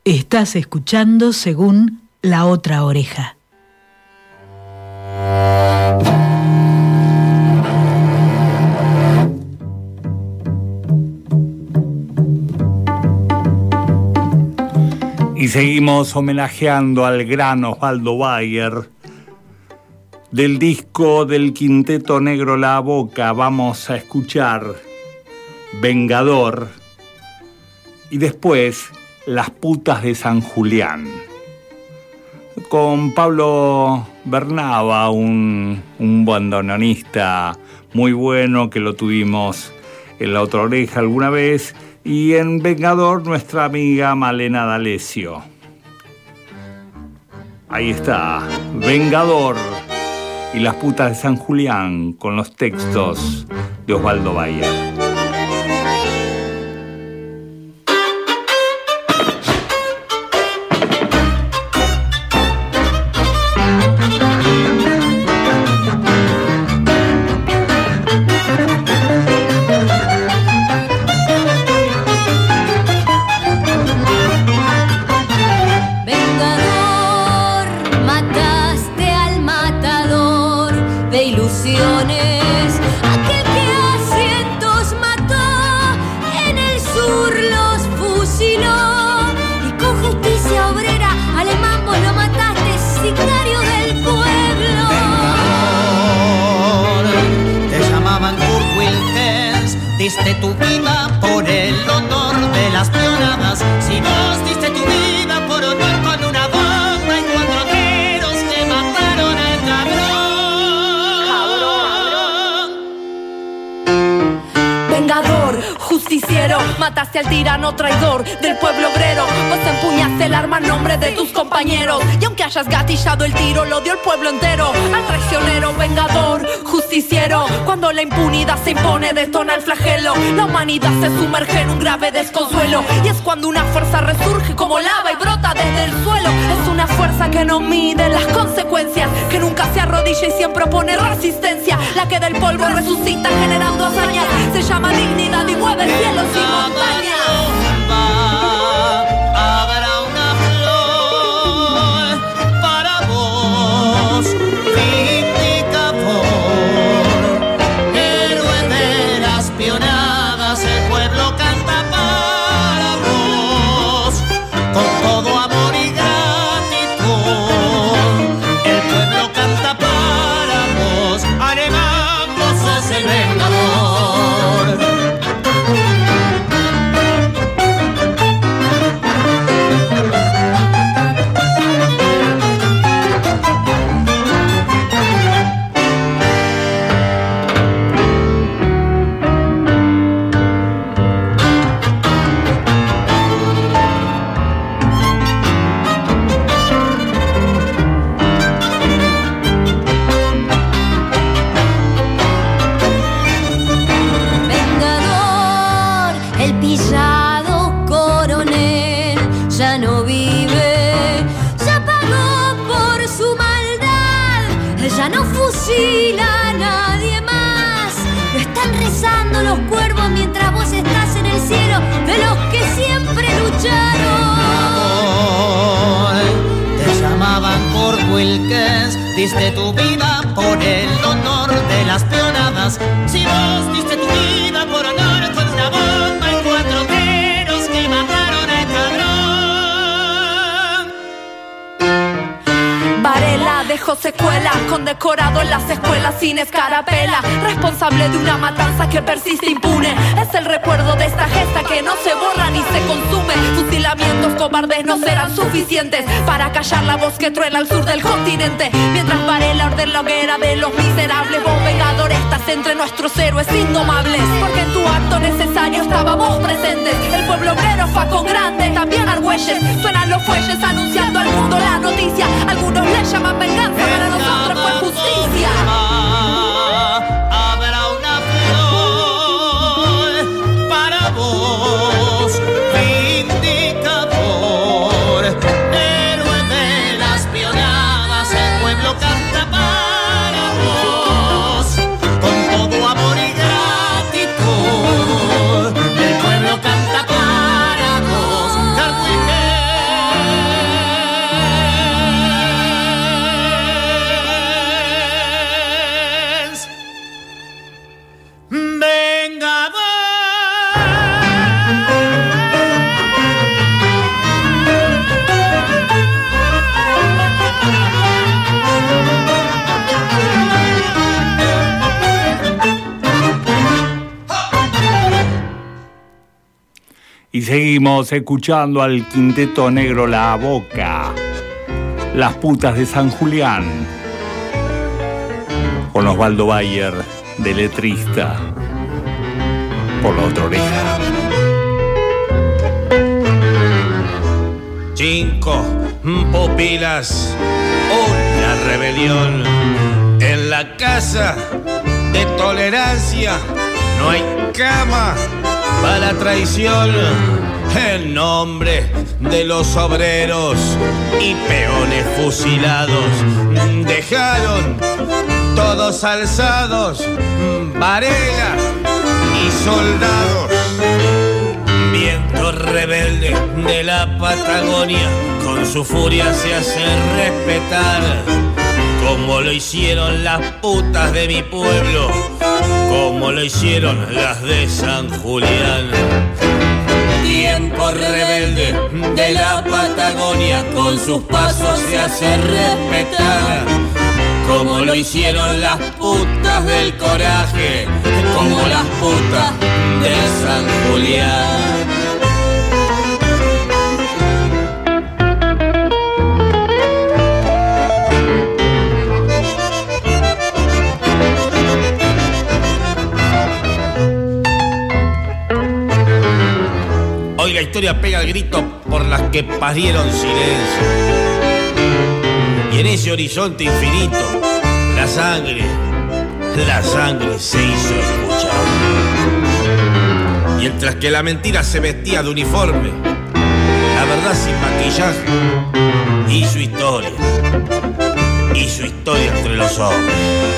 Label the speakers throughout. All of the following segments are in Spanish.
Speaker 1: Estás escuchando Según la Otra Oreja.
Speaker 2: Y seguimos homenajeando al gran Osvaldo Bayer. Del disco del Quinteto Negro La Boca vamos a escuchar Vengador y después Las Putas de San Julián. Con Pablo Bernaba, un bandoneonista muy bueno que lo tuvimos en La Otra Oreja alguna vez, y en Vengador nuestra amiga Malena D'Alessio. Ahí está, Vengador y Las Putas de San Julián, con los textos de Osvaldo Bayer.
Speaker 3: Diste tu vida por el honor de las pionadas. Si vos diste tu vida por honor con una banda y 4 tiros que mataron al cabrón.
Speaker 4: Vengador, justiciero, mataste al tirano traidor del pueblo obrero. Vos empuñaste el arma en nombre de tus compañeros, y aunque hayas gatillado el tiro, lo dio el pueblo entero. Al traicionero, vengador, justiciero, cuando la impunidad se impone, detona el flagelo. La humanidad se sumerge en un grave desconsuelo, y es cuando una fuerza resurge como lava y brota desde el suelo. Es una fuerza que no mide las consecuencias, que nunca se arrodilla y siempre opone resistencia. La que del polvo resucita generando hazañas, se llama dignidad y mueve cielos y montañas.
Speaker 3: Diste tu vida por el honor de las peonadas. Si vos diste tu vida por honor con una bomba y 4 tiros que mataron al cabrón.
Speaker 4: Varela dejó secuela, condecorado en las escuelas sin escarapela. Responsable de una matanza que persiste impune. Es el recuerdo de esta gesta que no se borra ni se consume. Fusilamientos cobardes no serán suficientes para callar la voz que truena al sur del continente. Mientras Varela ordena la hoguera de los miserables, vos, vengador, estás entre nuestros héroes indomables. Porque en tu acto necesario estábamos presentes. El pueblo obrero fue con grande, también Argüelles. Suenan los fuelles anunciando al mundo la noticia. Algunos le llaman venganza, para nosotros fue justicia.
Speaker 3: Habrá una flor para vos, vindicador, héroe de las pionadas. El pueblo canta para vos, con todo amor y gratitud. El pueblo canta para vos, Carhuiquén.
Speaker 2: seguimos escuchando al Quinteto Negro La Boca, Las Putas de San Julián, con Osvaldo Bayer de letrista, por la otra oreja.
Speaker 5: 5 pupilas, una rebelión en la casa de tolerancia. No hay cama para la traición. En nombre de los obreros y peones fusilados, dejaron todos alzados Varela y soldados. Viento rebelde de la Patagonia, con su furia se hace respetar, como lo hicieron las putas de mi pueblo, como lo hicieron las de San Julián. Tiempo rebelde de la Patagonia, con sus pasos se hace respetar, como lo hicieron las putas del coraje, como las putas de San Julián. Hoy la historia pega el grito por las que parieron silencio. Y en ese horizonte infinito, la sangre se hizo escuchar. Mientras que la mentira se vestía de uniforme, la verdad sin maquillaje y su historia entre los hombres.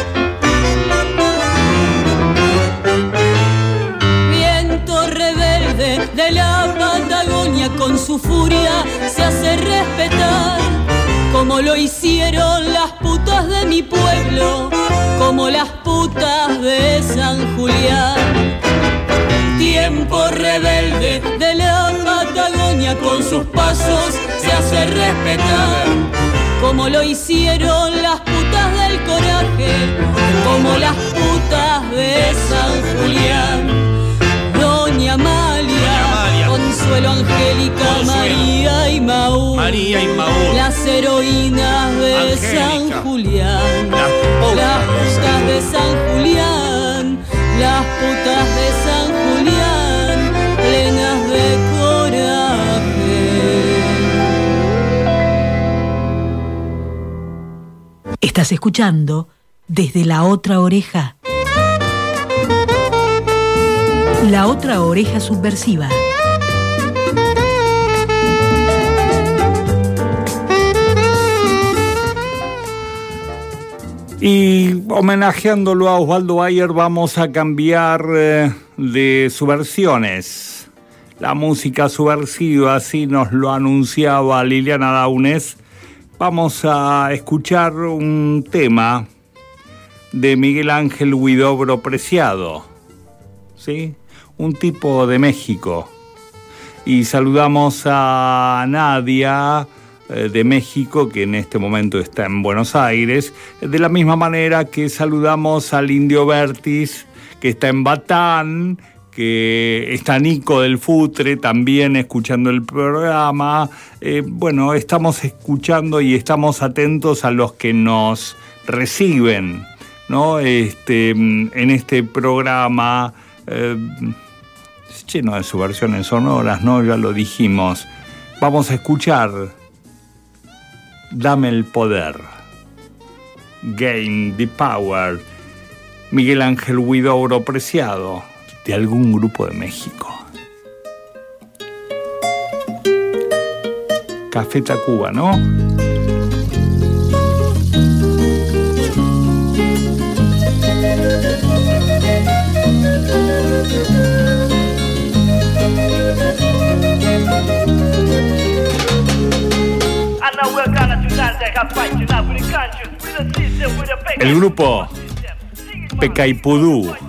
Speaker 6: Viento rebelde de la Patagonia, con su furia se hace respetar, como lo hicieron las putas de mi pueblo, como las putas de San Julián. Tiempo rebelde de la Patagonia, con sus pasos se hace respetar, como lo hicieron las putas del coraje, como las putas de San Julián. Doña Amalia, Consuelo, Angélica, María y Maú, las heroínas de Angélica, San Julián, las putas de San Julián, las putas de San Julián, plenas de coraje.
Speaker 1: Estás escuchando Desde la Otra Oreja. La Otra Oreja Subversiva.
Speaker 2: Y homenajeándolo a Osvaldo Bayer, vamos a cambiar de subversiones. La música subversiva, así nos lo anunciaba Liliana Daunes. Vamos a escuchar un tema de Miguel Ángel Huidobro Preciado, ¿sí? Un tipo de México. Y saludamos a Nadia de México, que en este momento está en Buenos Aires, de la misma manera que saludamos al Indio Vertis, que está en Batán, que está Nico del Futre también escuchando el programa. Bueno, estamos escuchando y estamos atentos a los que nos reciben, ¿no? En este programa lleno de subversiones sonoras, ¿no? Ya lo dijimos. Vamos a escuchar Dame el Poder, Gain the Power, Miguel Ángel Huidobro Preciado, de algún grupo de México. Café Tacuba, ¿no? El grupo Pecaipudú,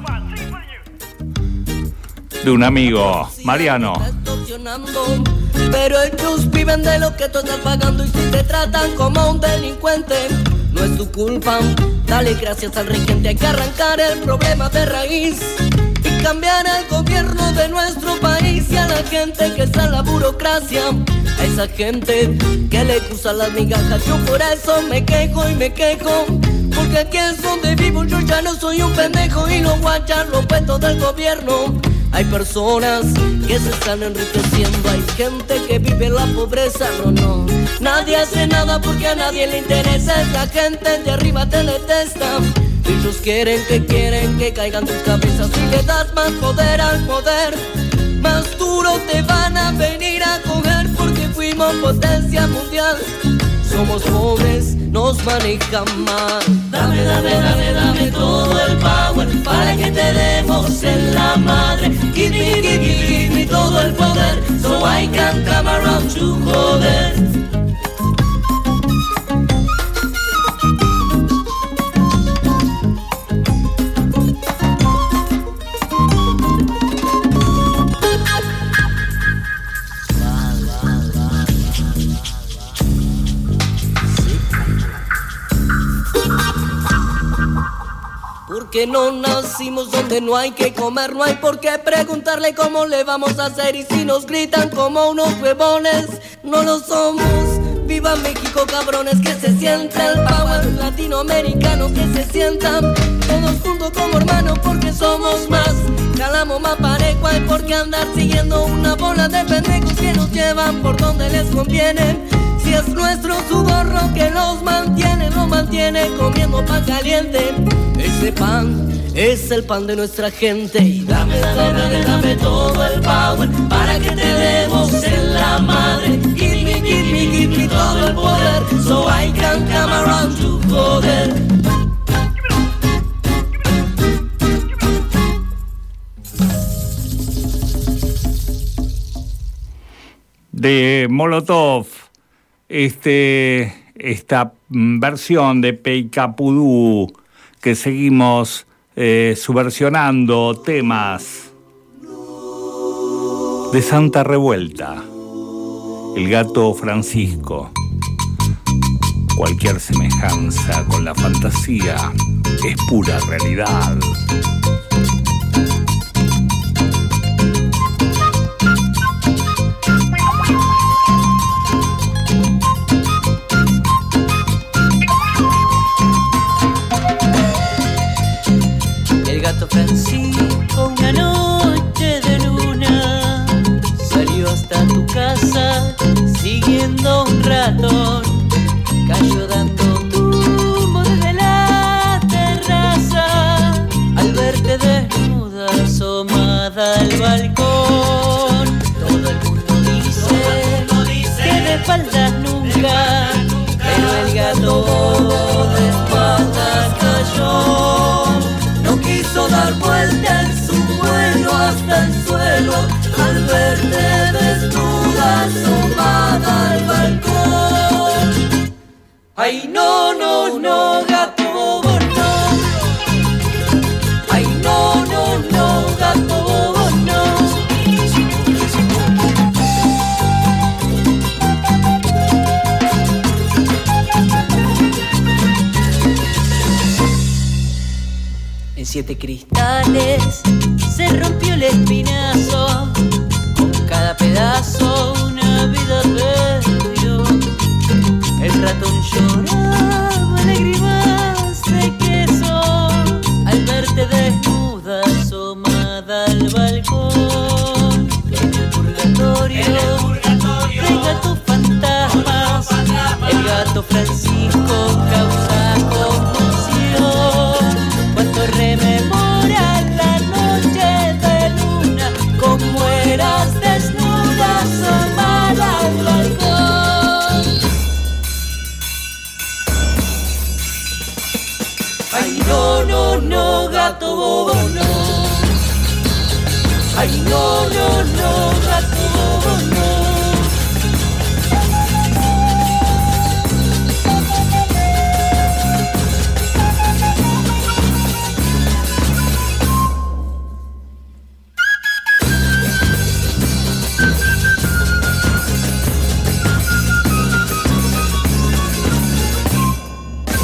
Speaker 2: de un amigo, Mariano.
Speaker 7: Pero ellos viven de lo que tú estás pagando, y si te tratan como un delincuente, no es tu culpa. Dale gracias al regente, hay que arrancar el problema de raíz. Y cambiar el gobierno de nuestro país y a la gente que está en la burocracia, a esa gente que le usa las migajas. Yo por eso me quejo y me quejo, porque aquí es donde vivo, yo ya no soy un pendejo y no voy a echar los cuentos del gobierno. Hay personas que se están enriqueciendo, hay gente que vive en la pobreza, no, nadie hace nada porque a nadie le interesa, esa gente de arriba te detesta. Ellos quieren que caigan tus cabezas. Si le das más poder al poder, más duro te van a venir a coger, porque fuimos potencia mundial. Somos pobres, nos manejan mal. Dame, dame, dame, dame todo el power para que te demos en la madre. Give me, give me, give me todo el poder, so I can come around to joder. Que no nacimos donde no hay que comer, no hay por qué preguntarle cómo le vamos a hacer. Y si nos gritan como unos huevones, no lo somos. Viva México, cabrones, que se sienta el power latinoamericano, que se sientan todos juntos como hermanos, porque somos más, jalamos más parejo. Hay por qué andar siguiendo una bola de pendejos que nos llevan por donde les conviene. Si es nuestro sudor lo que nos mantiene comiendo pan caliente. Ese pan es el pan de nuestra gente. Y dame, dame, dame, dame todo el power para que te demos en la madre. Give me, give me, give me todo el poder, so I can come around to joder.
Speaker 2: De Molotov, esta versión de Peicapudú, que seguimos subversionando temas de Santa Revuelta, El Gato Francisco. Cualquier semejanza con la fantasía es pura realidad.
Speaker 6: Francisco, una noche de luna, salió hasta tu casa siguiendo un ratón, cayó dando tubo desde la terraza, al verte desnuda asomada al balcón. Todo el mundo dice que de espaldas nunca, pero el gato de espaldas cayó. No quiso dar vuelta en su vuelo hasta el suelo al verte desnuda asomada al balcón. Ay, no, no, no, gato bobo, no. Ay, no, no, no, gato bobo, no. En 7 cristales se rompió el espinazo, con cada pedazo una vida perdió. El ratón lloraba lágrimas de queso al verte desnuda asomada al balcón. En el purgatorio de gatos fantasmas, el gato Francisco causa conmoción. Cuando rememora la noche de luna, como eras desnuda asomada al balcón. Ay, no, no, no, gato bobo, no. Ay, no, no, no, gato bobo, no.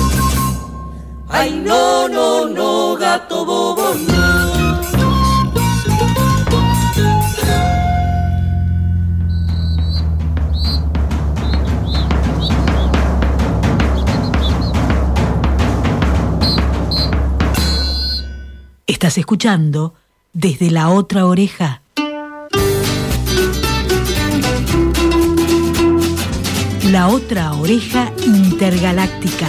Speaker 6: Ay, no, no, no, gato bobo, no.
Speaker 1: Estás escuchando Desde la Otra Oreja. La Otra Oreja Intergaláctica.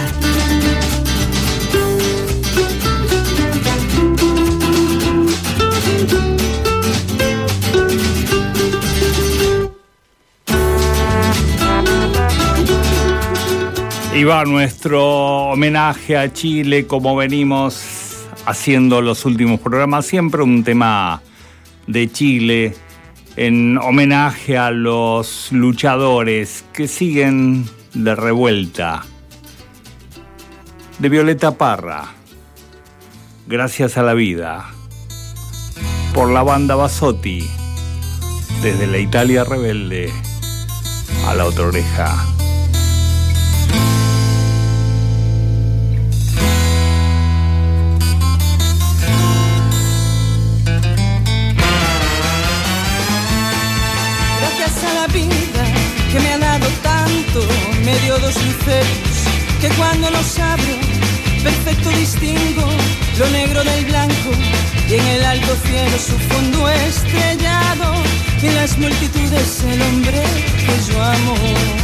Speaker 2: Y va nuestro homenaje a Chile, como venimos haciendo los últimos programas, siempre un tema de Chile, en homenaje a los luchadores que siguen de revuelta. De Violeta Parra, Gracias a la Vida, por la banda Basotti, desde la Italia rebelde a la otra oreja.
Speaker 8: Que me ha dado tanto, me dio dos luceros, que cuando los abro, perfecto distingo lo negro del blanco, y en el alto cielo su fondo estrellado, y en las multitudes el hombre que yo amo.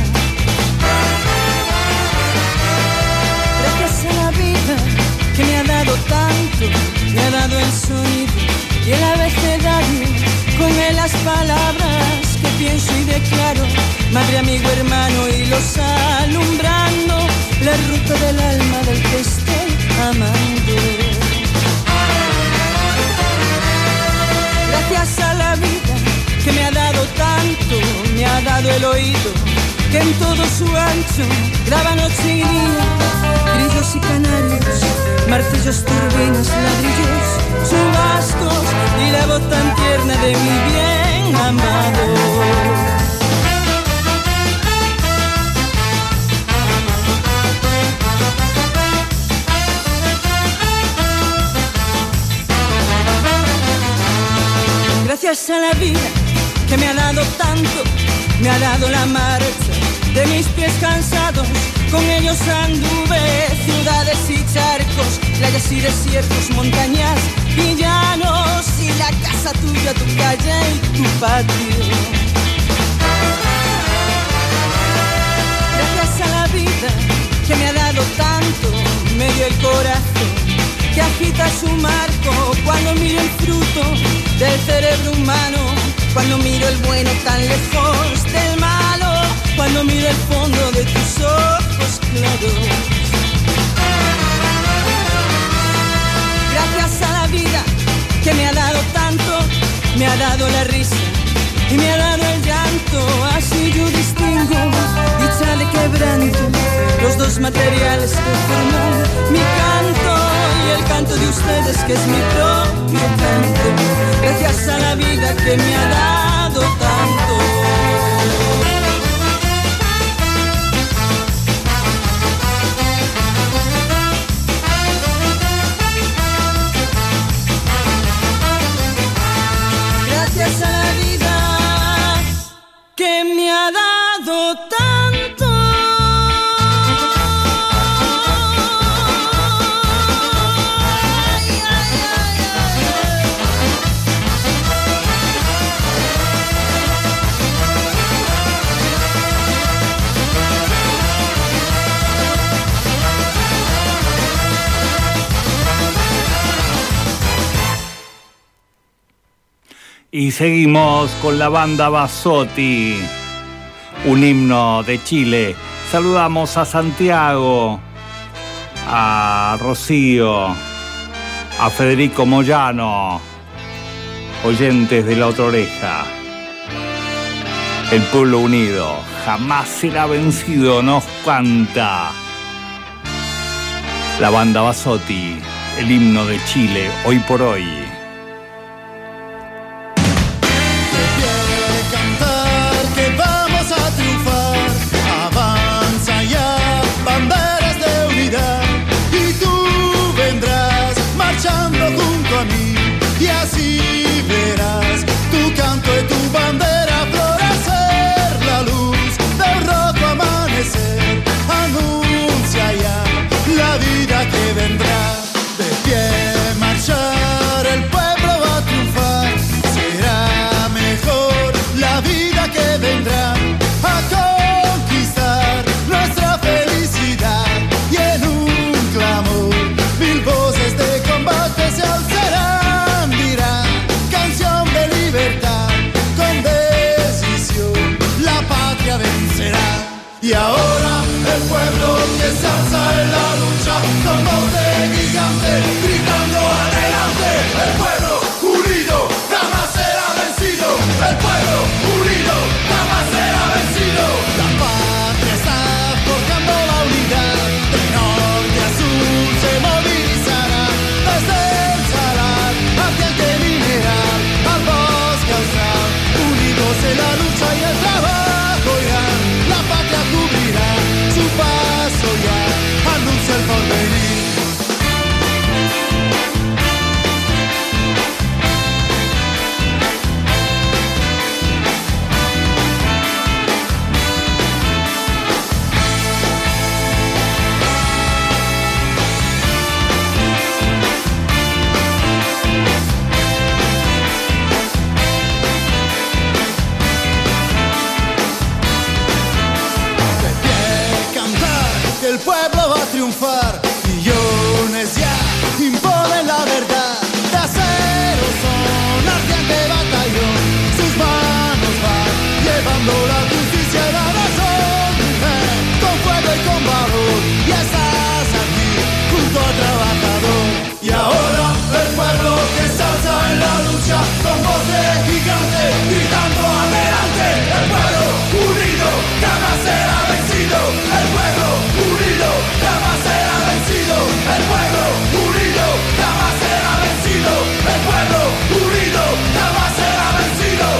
Speaker 8: Gracias a la vida que me ha dado tanto, me ha dado el sonido y el abecedario, con él las palabras que pienso y declaro, madre, amigo, hermano, y los alumbrando la ruta del alma del que estoy amando. Gracias a la vida que me ha dado tanto, me ha dado el oído, que en todo su ancho graba noche y día, grillos y canarios, martillos, turbinas, ladrillos, chubascos y la voz tan tierna de mi bien amado. Gracias a la vida que me ha dado tanto, me ha dado la marcha de mis pies cansados, con ellos anduve ciudades y charcos, playas y desiertos, montañas y llanos, y la casa tuya, tu calle y tu patio. Gracias a la vida que me ha dado tanto, me dio el corazón que agita su marco cuando miro el fruto del cerebro humano, cuando miro el bueno tan lejos del malo, cuando miro el fondo de tus ojos claros. Gracias a la vida que me ha dado tanto, me ha dado la risa y me ha dado el llanto, así yo distingo dicha de quebranto, los dos materiales que forman mi canto y el canto de ustedes que es mi propio canto. Gracias a la vida que me ha dado tanto. Gracias a la vida que me ha dado tanto.
Speaker 2: Y seguimos con la banda Basotti, un himno de Chile. Saludamos a Santiago, a Rocío, a Federico Moyano, oyentes de la otra oreja. El pueblo unido jamás será vencido, nos canta la banda Basotti, el himno de Chile, hoy por hoy.
Speaker 9: Y así verás tu canto y tu bandera florecer, la luz del rojo amanecer anuncia ya la vida que vendrá. De pie marchar el pueblo que se alza en la lucha, con voz de gigante, gritando adelante. El pueblo unido jamás será vencido. El pueblo unido jamás será vencido. La patria está forjando la unidad, de norte a sur se movilizará, desde el salar hacia el que mineral, al bosque austral, unidos en la lucha y el trabajo irán, la patria cubrirá, su paso ya anuncia el porvenir. El pueblo va a triunfar, millones ya imponen la verdad. De acero son ardiente batallón, sus manos van llevando la justicia y la razón. Mujer, con fuego y con valor, y estás aquí junto al trabajador. Y ahora el pueblo que se alza en la lucha, con voz de gigante, gritando adelante. El pueblo unido jamás será vencido. El pueblo unido jamás será vencido. El pueblo unido jamás será vencido. El pueblo unido jamás será vencido.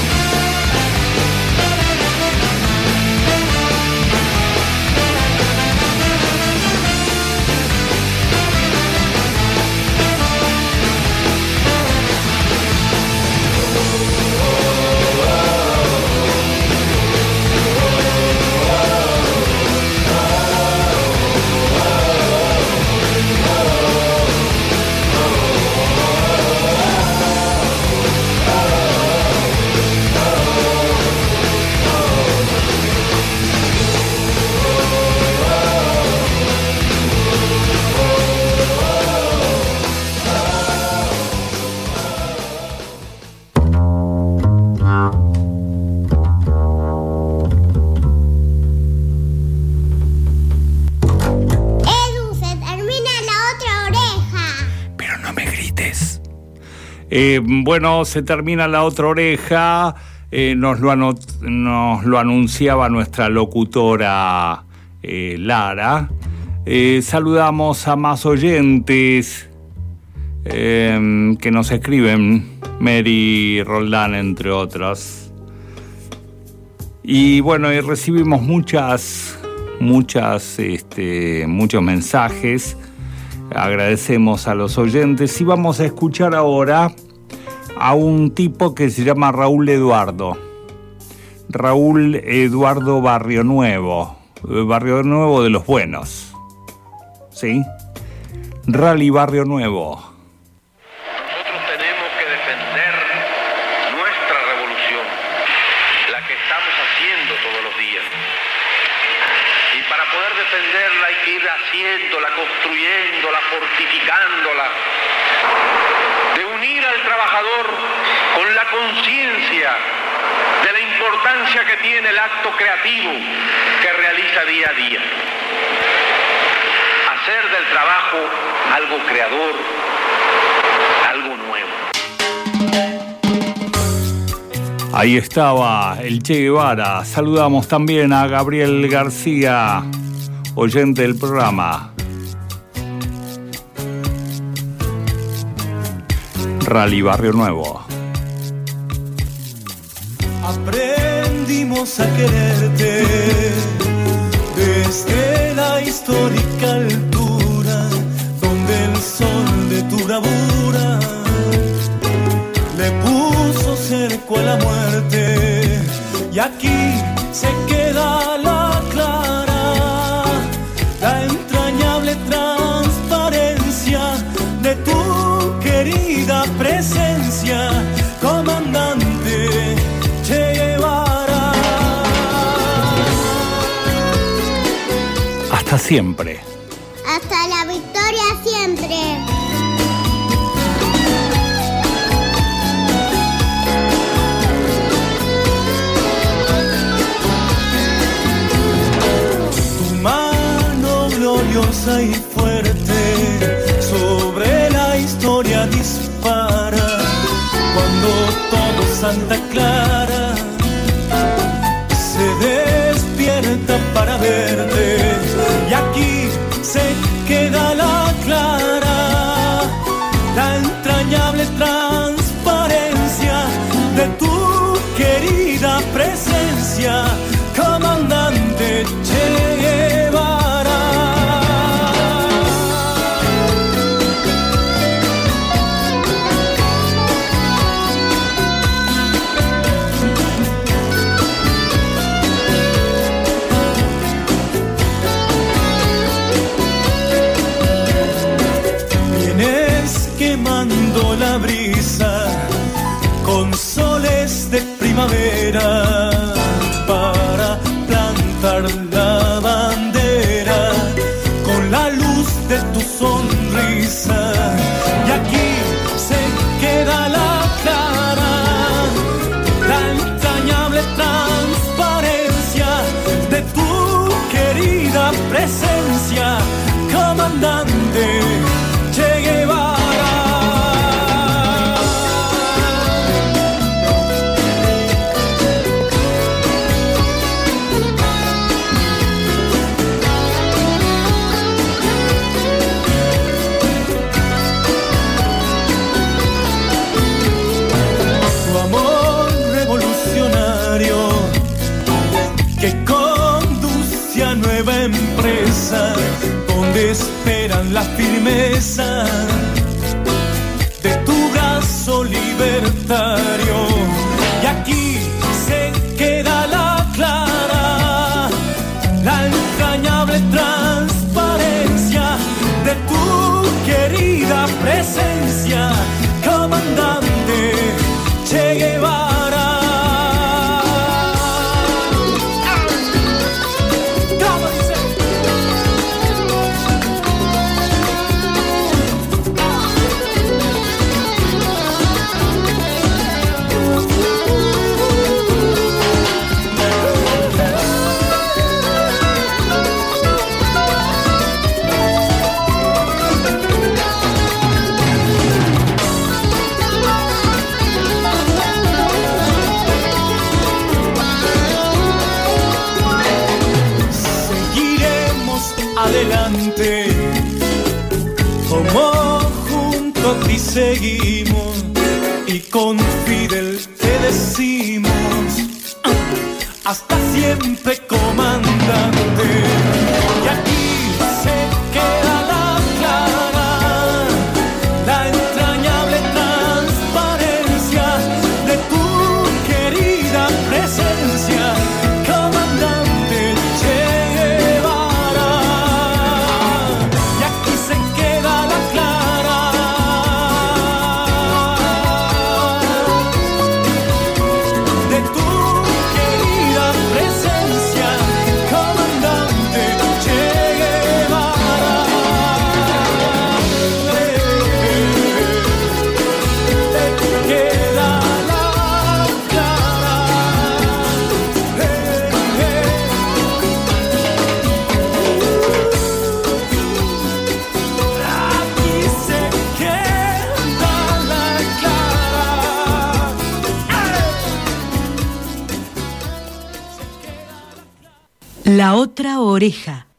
Speaker 2: Bueno, se termina la otra oreja, nos lo anunciaba nuestra locutora Lara. Saludamos a más oyentes que nos escriben, Mary Roldán, entre otros. Y bueno, recibimos muchos mensajes. Agradecemos a los oyentes y vamos a escuchar ahora a un tipo que se llama Raúl Eduardo Barrio Nuevo de los buenos, ¿sí? Rally Barrio Nuevo.
Speaker 10: Nosotros tenemos que defender nuestra revolución, la que estamos haciendo todos los días. Y para poder defenderla hay que ir haciéndola, construyéndola, fortificándola. De unir al trabajador con la conciencia de la importancia que tiene el acto creativo que realiza día a día. Hacer del trabajo algo creador, algo nuevo.
Speaker 2: Ahí estaba el Che Guevara. Saludamos también a Gabriel García, oyente del programa. Rally Barrio Nuevo.
Speaker 11: Aprendimos a quererte desde la histórica altura, donde el sol de tu bravura le puso cerco a la muerte. Y aquí se queda la clara, la entrañable transparencia de tu querida presencia, comandante Che Guevara.
Speaker 2: Hasta siempre.
Speaker 12: Hasta la victoria siempre.
Speaker 11: Tu poderosa y fuerte, sobre la historia dispara, cuando todo Santa Clara se despierta para verte, y aquí se queda la clara, la entrañable transparencia de tu querida presencia, comandante Che Guevara. Vienes quemando la brisa con soles de primavera para plantar la bandera con la luz de tu sonrisa, y aquí se queda la clara, la entrañable transparencia de tu querida presencia, comandante Che Guevara. Que conduce a nueva empresa, donde esperan la firmeza de tu brazo libertario, y aquí se queda la clara, la entrañable transparencia de tu querida presencia, comandante Che Guevara. Adelante, como junto a ti seguimos, y con Fidel te decimos, hasta siempre, comandante. Y aquí se queda la clara, la entrañable transparencia de tu querida presencia, comandante Che Guevara. Y aquí se queda la clara, de tu querida presencia, comandante Che Guevara. Te queda la clara. Aquí se queda la clara.
Speaker 1: La otra oreja.